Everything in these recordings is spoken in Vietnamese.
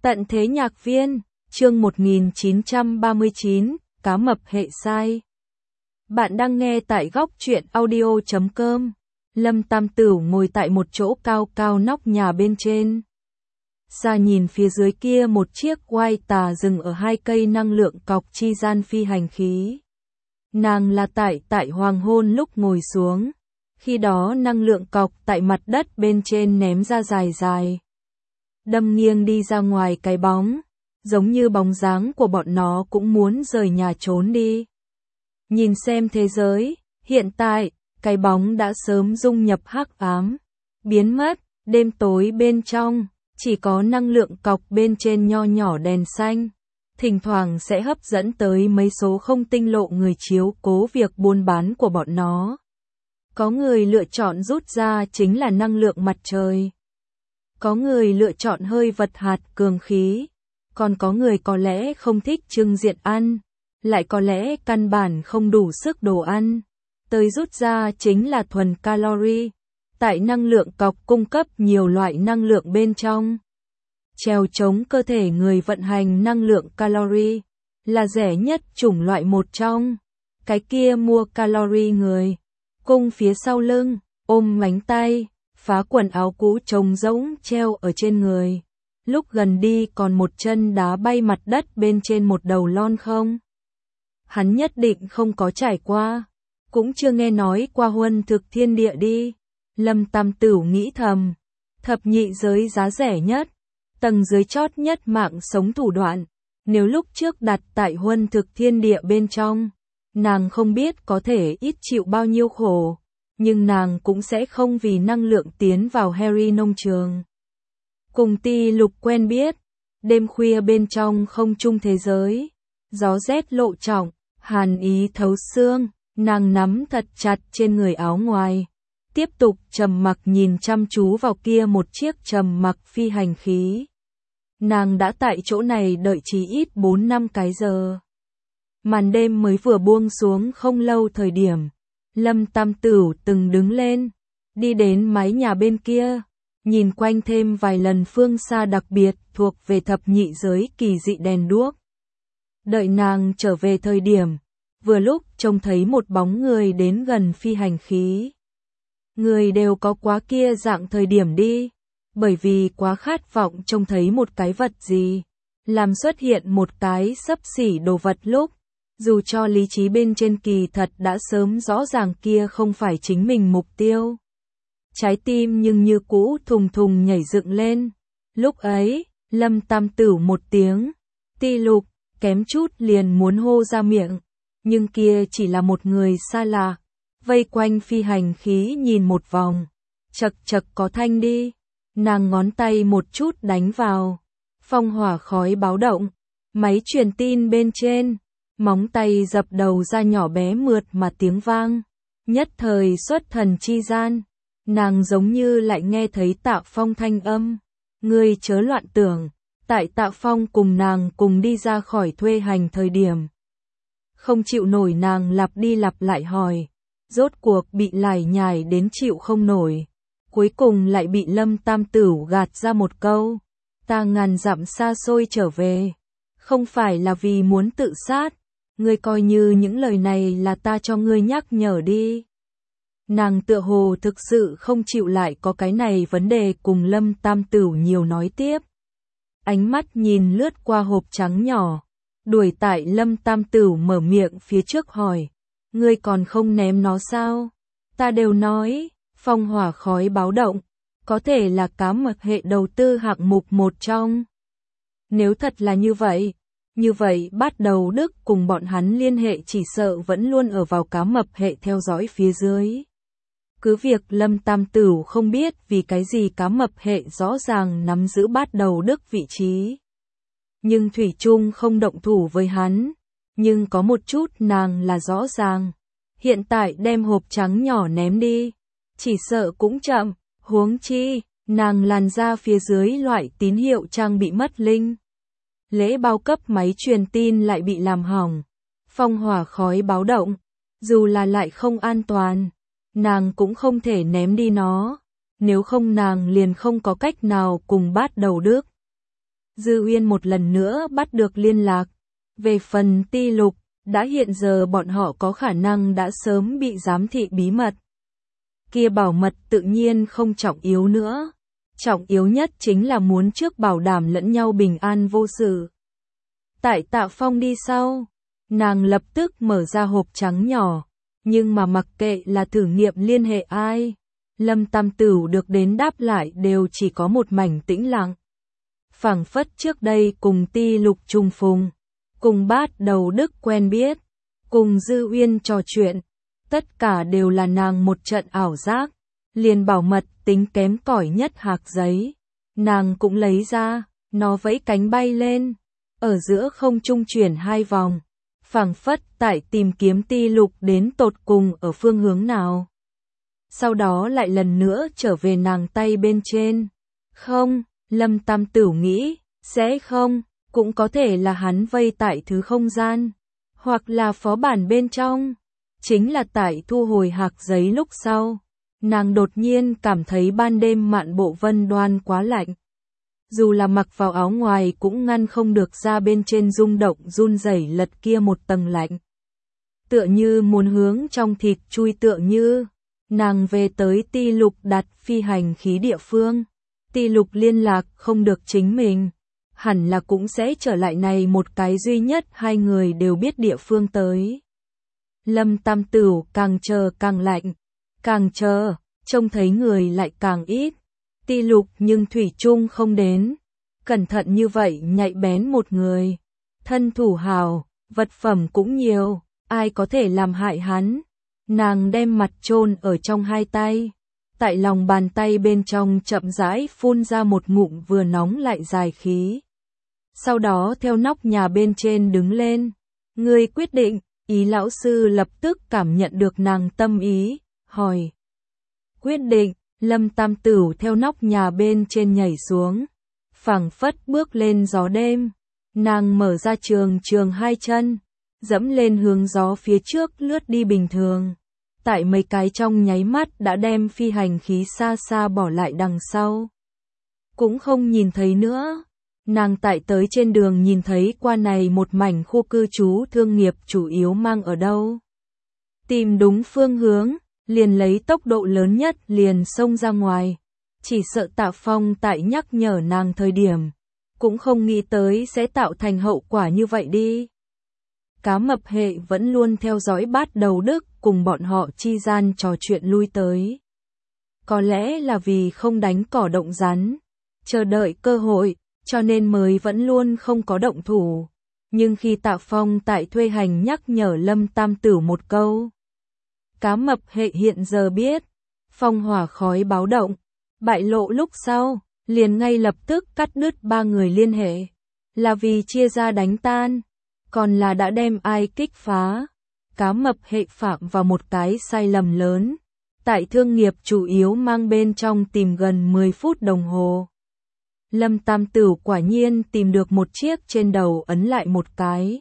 Tận thế nhạc viên, chương 1939, cá mập hệ sai. Bạn đang nghe tại góc truyện audio.com. Lâm Tam Tửu ngồi tại một chỗ cao cao nóc nhà bên trên. Xa nhìn phía dưới kia một chiếc oai tà dừng ở hai cây năng lượng cọc chi gian phi hành khí. Nàng là tại hoàng hôn lúc ngồi xuống. Khi đó năng lượng cọc tại mặt đất bên trên ném ra dài dài. Đâm nghiêng đi ra ngoài cái bóng, giống như bóng dáng của bọn nó cũng muốn rời nhà trốn đi. Nhìn xem thế giới, hiện tại, cái bóng đã sớm dung nhập hắc ám, biến mất, đêm tối bên trong, chỉ có năng lượng cọc bên trên nho nhỏ đèn xanh. Thỉnh thoảng sẽ hấp dẫn tới mấy số không tinh lộ người chiếu cố việc buôn bán của bọn nó. Có người lựa chọn rút ra chính là năng lượng mặt trời. Có người lựa chọn hơi vật hạt cường khí, còn có người có lẽ không thích trưng diện ăn, lại có lẽ căn bản không đủ sức đồ ăn. Tới rút ra chính là thuần calorie, tại năng lượng cọc cung cấp nhiều loại năng lượng bên trong. Treo chống cơ thể người vận hành năng lượng calorie, là rẻ nhất chủng loại một trong. Cái kia mua calorie người, cung phía sau lưng, ôm mánh tay. Phá quần áo cũ trông rỗng treo ở trên người. Lúc gần đi còn một chân đá bay mặt đất bên trên một đầu lon không. Hắn nhất định không có trải qua. Cũng chưa nghe nói qua huân thực thiên địa đi. Lâm Tam Tửu nghĩ thầm. Thập nhị giới giá rẻ nhất. Tầng dưới chót nhất mạng sống thủ đoạn. Nếu lúc trước đặt tại huân thực thiên địa bên trong. Nàng không biết có thể ít chịu bao nhiêu khổ. Nhưng nàng cũng sẽ không vì năng lượng tiến vào Harry nông trường. Cùng Ti Lục quen biết, đêm khuya bên trong không trung thế giới, gió rét lộ trọng, hàn ý thấu xương, nàng nắm thật chặt trên người áo ngoài, tiếp tục trầm mặc nhìn chăm chú vào kia một chiếc trầm mặc phi hành khí. Nàng đã tại chỗ này đợi chí ít 4-5 cái giờ. Màn đêm mới vừa buông xuống không lâu thời điểm. Lâm Tam Tửu từng đứng lên, đi đến mái nhà bên kia, nhìn quanh thêm vài lần phương xa đặc biệt thuộc về thập nhị giới kỳ dị đèn đuốc. Đợi nàng trở về thời điểm, vừa lúc trông thấy một bóng người đến gần phi hành khí. Người đều có quá kia dạng thời điểm đi, bởi vì quá khát vọng trông thấy một cái vật gì, làm xuất hiện một cái xấp xỉ đồ vật lúc. Dù cho lý trí bên trên kỳ thật đã sớm rõ ràng kia không phải chính mình mục tiêu. Trái tim nhưng như cũ thùng thùng nhảy dựng lên. Lúc ấy, Lâm Tam Tửu một tiếng, Ti Lục, kém chút liền muốn hô ra miệng. Nhưng kia chỉ là một người xa lạ, vây quanh phi hành khí nhìn một vòng. Chật chật có thanh đi, nàng ngón tay một chút đánh vào. Phong hỏa khói báo động, máy truyền tin bên trên. Móng tay dập đầu ra nhỏ bé mượt mà tiếng vang, nhất thời xuất thần chi gian, nàng giống như lại nghe thấy Tạ Phong thanh âm, ngươi chớ loạn tưởng, tại Tạ Phong cùng nàng cùng đi ra khỏi thuê hành thời điểm. Không chịu nổi nàng lặp đi lặp lại hỏi, rốt cuộc bị lải nhải đến chịu không nổi, cuối cùng lại bị Lâm Tam Tửu gạt ra một câu, ta ngàn dặm xa xôi trở về, không phải là vì muốn tự sát. Ngươi coi như những lời này là ta cho ngươi nhắc nhở đi. Nàng tựa hồ thực sự không chịu lại có cái này vấn đề cùng Lâm Tam Tửu nhiều nói tiếp. Ánh mắt nhìn lướt qua hộp trắng nhỏ, đuổi tại Lâm Tam Tửu mở miệng phía trước hỏi. Ngươi còn không ném nó sao? Ta đều nói, phong hỏa khói báo động, có thể là cá mập hệ đầu tư hạng mục một trong. Nếu thật là như vậy bắt đầu Đức cùng bọn hắn liên hệ chỉ sợ vẫn luôn ở vào cá mập hệ theo dõi phía dưới. Cứ việc Lâm Tam Tửu không biết vì cái gì cá mập hệ rõ ràng nắm giữ bắt đầu Đức vị trí. Nhưng Thủy Trung không động thủ với hắn. Nhưng có một chút nàng là rõ ràng. Hiện tại đem hộp trắng nhỏ ném đi. Chỉ sợ cũng chậm, huống chi, nàng làn ra phía dưới loại tín hiệu trang bị mất linh. Lễ bao cấp máy truyền tin lại bị làm hỏng. Phong hỏa khói báo động. Dù là lại không an toàn, nàng cũng không thể ném đi nó. Nếu không nàng liền không có cách nào cùng bắt đầu Đức. Dư Uyên một lần nữa bắt được liên lạc. Về phần Ti Lục, đã hiện giờ bọn họ có khả năng đã sớm bị giám thị bí mật. Kia bảo mật tự nhiên không trọng yếu nữa. Trọng yếu nhất chính là muốn trước bảo đảm lẫn nhau bình an vô sự. Tại Tạ Phong đi sau, nàng lập tức mở ra hộp trắng nhỏ, nhưng mà mặc kệ là thử nghiệm liên hệ ai, Lâm Tam Tửu được đến đáp lại đều chỉ có một mảnh tĩnh lặng. Phảng phất trước đây cùng Ti Lục trùng phùng, cùng Bát Đầu Đức quen biết, cùng Dư Uyên trò chuyện, tất cả đều là nàng một trận ảo giác, liền bảo mật tính kém cỏi nhất hạc giấy, nàng cũng lấy ra, nó vẫy cánh bay lên, ở giữa không trung chuyển 2 vòng, phảng phất tại tìm kiếm Ti Lục đến tột cùng ở phương hướng nào. Sau đó lại lần nữa trở về nàng tay bên trên. Không, Lâm Tam Tửu nghĩ, sẽ không, cũng có thể là hắn vây tại thứ không gian, hoặc là phó bản bên trong. Chính là tại thu hồi hạc giấy lúc sau, nàng đột nhiên cảm thấy ban đêm mạn bộ Vân Đoan quá lạnh. Dù là mặc vào áo ngoài cũng ngăn không được ra bên trên rung động run rẩy lật kia một tầng lạnh. Tựa như muốn hướng trong thịt chui, tựa như nàng về tới Ti Lục đặt phi hành khí địa phương. Ti Lục liên lạc không được chính mình, hẳn là cũng sẽ trở lại này một cái duy nhất hai người đều biết địa phương tới. Lâm Tam Tửu càng chờ càng lạnh, càng chờ, trông thấy người lại càng ít. Ti Lục nhưng thủy chung không đến. Cẩn thận như vậy nhạy bén một người, thân thủ hào, vật phẩm cũng nhiều, ai có thể làm hại hắn. Nàng đem mặt chôn ở trong hai tay, tại lòng bàn tay bên trong chậm rãi phun ra một ngụm vừa nóng lại dài khí. Sau đó theo nóc nhà bên trên đứng lên. Ngươi quyết định, Ý lão sư lập tức cảm nhận được nàng tâm ý, hỏi. Quyết định, Lâm Tam Tửu theo nóc nhà bên trên nhảy xuống, phảng phất bước lên gió đêm. Nàng mở ra trường 2 chân, dẫm lên hướng gió phía trước lướt đi bình thường. Tại mấy cái trong nháy mắt đã đem phi hành khí xa xa bỏ lại đằng sau. Cũng không nhìn thấy nữa. Nàng tại tới trên đường nhìn thấy qua này một mảnh khu cư trú thương nghiệp chủ yếu mang ở đâu. Tìm đúng phương hướng, liền lấy tốc độ lớn nhất liền xông ra ngoài. Chỉ sợ Tạ Phong tại nhắc nhở nàng thời điểm, cũng không nghĩ tới sẽ tạo thành hậu quả như vậy đi. Cá mập hệ vẫn luôn theo dõi Bát Đầu Đức cùng bọn họ chi gian trò chuyện lui tới. Có lẽ là vì không đánh cỏ động rắn, chờ đợi cơ hội, cho nên mới vẫn luôn không có động thủ. Nhưng khi Tạ Phong tại thuê hành nhắc nhở Lâm Tam Tửu một câu, cá mập hệ hiện giờ biết, phong hỏa khói báo động, bại lộ lúc sau, liền ngay lập tức cắt đứt 3 người liên hệ, là vì chia ra đánh tan, còn là đã đem ai kích phá. Cá mập hệ phạm vào một cái sai lầm lớn, tại thương nghiệp chủ yếu mang bên trong tìm gần 10 phút đồng hồ. Lâm Tam Tửu quả nhiên tìm được một chiếc trên đầu ấn lại một cái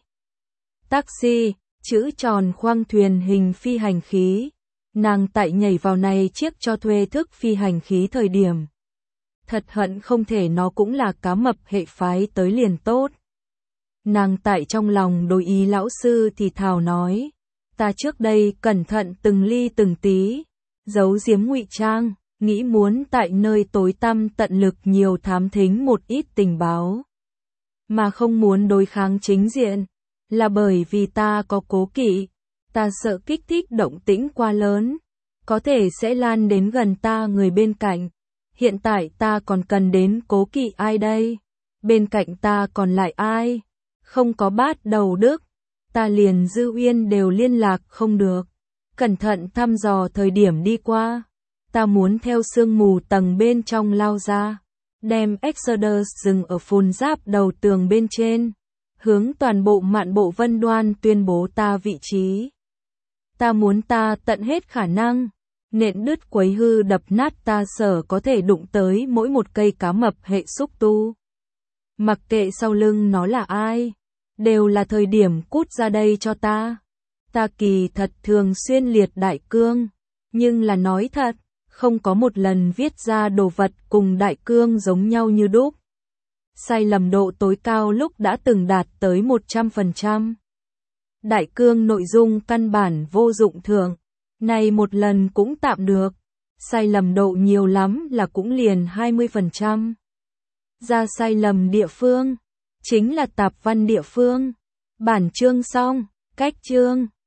taxi, chữ tròn khoang thuyền hình phi hành khí. Nàng tại nhảy vào này chiếc cho thuê thức phi hành khí thời điểm. Thật hận không thể nó cũng là cá mập hệ phái tới liền tốt. Nàng tại trong lòng đối Ý lão sư thì thào nói. Ta trước đây cẩn thận từng ly từng tí, giấu giếm ngụy trang, nghĩ muốn tại nơi tối tăm tận lực nhiều thám thính một ít tình báo. Mà không muốn đối kháng chính diện, là bởi vì ta có cố kỵ, ta sợ kích thích động tĩnh quá lớn, có thể sẽ lan đến gần ta người bên cạnh. Hiện tại ta còn cần đến cố kỵ ai đây? Bên cạnh ta còn lại ai? Không có Bát Đầu Đức, ta liền Dư Uyên đều liên lạc không được. Cẩn thận thăm dò thời điểm đi qua, ta muốn theo sương mù tầng bên trong lao ra, đem Exodus dừng ở phun giáp đầu tường bên trên, hướng toàn bộ mạn bộ Vân Đoan tuyên bố ta vị trí. Ta muốn ta tận hết khả năng, nện đứt quấy hư đập nát ta sở có thể đụng tới mỗi một cây cá mập hệ xúc tu. Mặc kệ sau lưng nó là ai, đều là thời điểm cút ra đây cho ta. Ta kỳ thật thường xuyên liệt đại cương, nhưng là nói thật, không có một lần viết ra đồ vật cùng đại cương giống nhau như đúc. sai lầm độ tối cao lúc đã từng đạt tới 100%. Đại cương nội dung căn bản vô dụng thường, này một lần cũng tạm được, sai lầm độ nhiều lắm là cũng liền 20%. Ra sai lầm địa phương, chính là tạp văn địa phương. Bản chương xong, cách chương.